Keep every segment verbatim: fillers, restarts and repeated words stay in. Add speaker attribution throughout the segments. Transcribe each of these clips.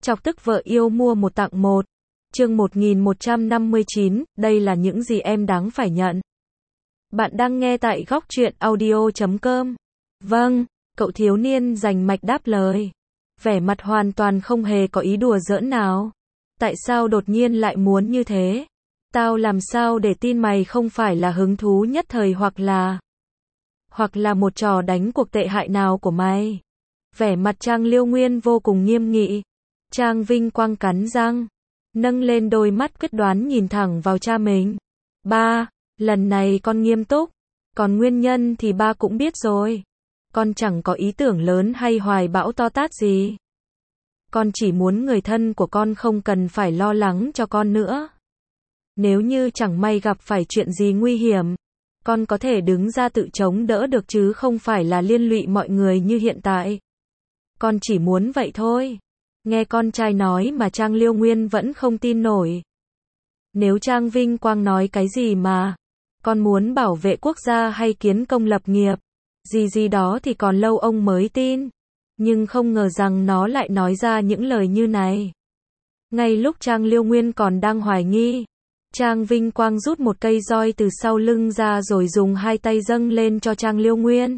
Speaker 1: Chọc tức vợ yêu mua một tặng một. Chương một nghìn một trăm năm mươi chín, đây là những gì em đáng phải nhận. Bạn đang nghe tại góc truyện audio chấm com. Vâng, cậu thiếu niên rành mạch đáp lời. Vẻ mặt hoàn toàn không hề có ý đùa giỡn nào. Tại sao đột nhiên lại muốn như thế? Tao làm sao để tin mày không phải là hứng thú nhất thời hoặc là... Hoặc là một trò đánh cuộc tệ hại nào của mày? Vẻ mặt Trang Liêu Nguyên vô cùng nghiêm nghị. Trang Vinh Quang cắn răng, nâng lên đôi mắt quyết đoán nhìn thẳng vào cha mình. Ba, lần này con nghiêm túc, còn nguyên nhân thì ba cũng biết rồi. Con chẳng có ý tưởng lớn hay hoài bão to tát gì. Con chỉ muốn người thân của con không cần phải lo lắng cho con nữa. Nếu như chẳng may gặp phải chuyện gì nguy hiểm, con có thể đứng ra tự chống đỡ được chứ không phải là liên lụy mọi người như hiện tại. Con chỉ muốn vậy thôi. Nghe con trai nói mà Trang Liêu Nguyên vẫn không tin nổi. Nếu Trang Vinh Quang nói cái gì mà con muốn bảo vệ quốc gia hay kiến công lập nghiệp, gì gì đó thì còn lâu ông mới tin. Nhưng không ngờ rằng nó lại nói ra những lời như này. Ngay lúc Trang Liêu Nguyên còn đang hoài nghi, Trang Vinh Quang rút một cây roi từ sau lưng ra rồi dùng hai tay dâng lên cho Trang Liêu Nguyên.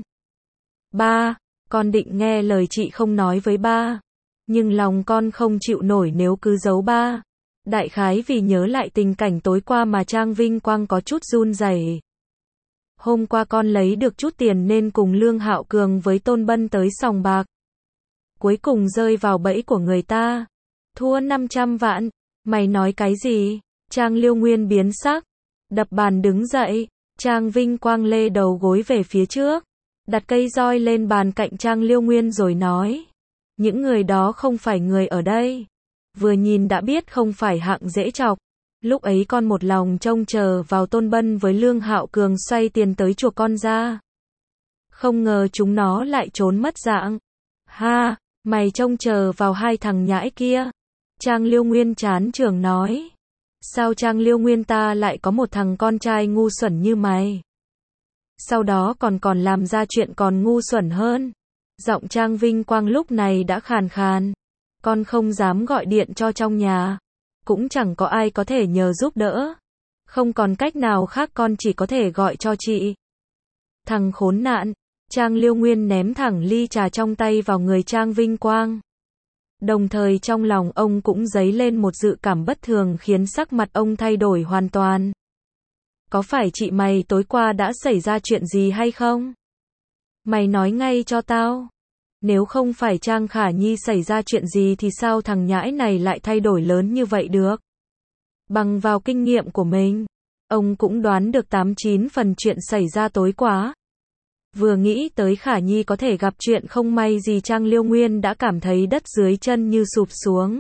Speaker 1: Ba, con định nghe lời chị không nói với ba. Nhưng lòng con không chịu nổi nếu cứ giấu ba. Đại khái vì nhớ lại tình cảnh tối qua mà Trang Vinh Quang có chút run rẩy. Hôm qua con lấy được chút tiền nên cùng Lương Hạo Cường với Tôn Bân tới sòng bạc. Cuối cùng rơi vào bẫy của người ta. Thua năm trăm vạn. Mày nói cái gì? Trang Liêu Nguyên biến sắc. Đập bàn đứng dậy. Trang Vinh Quang lê đầu gối về phía trước. Đặt cây roi lên bàn cạnh Trang Liêu Nguyên rồi nói. Những người đó không phải người ở đây. Vừa nhìn đã biết không phải hạng dễ chọc. Lúc ấy con một lòng trông chờ vào Tôn Bân với Lương Hạo Cường xoay tiền tới chuộc con ra. Không ngờ chúng nó lại trốn mất dạng. Ha, mày trông chờ vào hai thằng nhãi kia. Trang Liêu Nguyên chán trường nói. Sao Trang Liêu Nguyên ta lại có một thằng con trai ngu xuẩn như mày? Sau đó còn còn làm ra chuyện còn ngu xuẩn hơn. Giọng Trang Vinh Quang lúc này đã khàn khàn. Con không dám gọi điện cho trong nhà. Cũng chẳng có ai có thể nhờ giúp đỡ. Không còn cách nào khác con chỉ có thể gọi cho chị. Thằng khốn nạn. Trang Liêu Nguyên ném thẳng ly trà trong tay vào người Trang Vinh Quang. Đồng thời trong lòng ông cũng dấy lên một dự cảm bất thường khiến sắc mặt ông thay đổi hoàn toàn. Có phải chị mày tối qua đã xảy ra chuyện gì hay không? Mày nói ngay cho tao. Nếu không phải Trang Khả Nhi xảy ra chuyện gì thì sao thằng nhãi này lại thay đổi lớn như vậy được? Bằng vào kinh nghiệm của mình, ông cũng đoán được tám chín phần chuyện xảy ra tối qua. Vừa nghĩ tới Khả Nhi có thể gặp chuyện không may gì Trang Liêu Nguyên đã cảm thấy đất dưới chân như sụp xuống.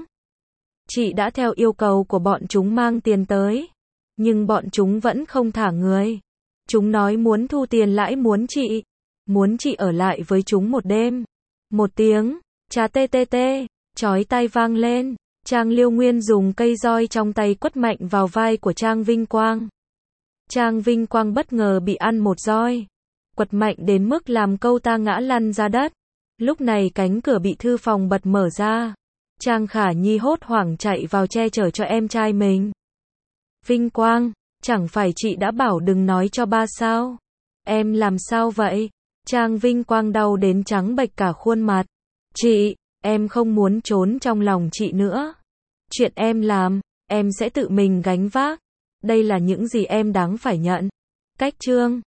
Speaker 1: Chị đã theo yêu cầu của bọn chúng mang tiền tới. Nhưng bọn chúng vẫn không thả người. Chúng nói muốn thu tiền lãi muốn chị. Muốn chị ở lại với chúng một đêm. Một tiếng, chà tê tê tê, chói tai vang lên. Trang Liêu Nguyên dùng cây roi trong tay quất mạnh vào vai của Trang Vinh Quang. Trang Vinh Quang bất ngờ bị ăn một roi. Quật mạnh đến mức làm câu ta ngã lăn ra đất. Lúc này cánh cửa bị thư phòng bật mở ra. Trang Khả Nhi hốt hoảng chạy vào che chở cho em trai mình. Vinh Quang, chẳng phải chị đã bảo đừng nói cho ba sao? Em làm sao vậy? Trang Vinh Quang đau đến trắng bệch cả khuôn mặt. Chị, em không muốn trốn trong lòng chị nữa. Chuyện em làm, em sẽ tự mình gánh vác. Đây là những gì em đáng phải nhận. Cách chương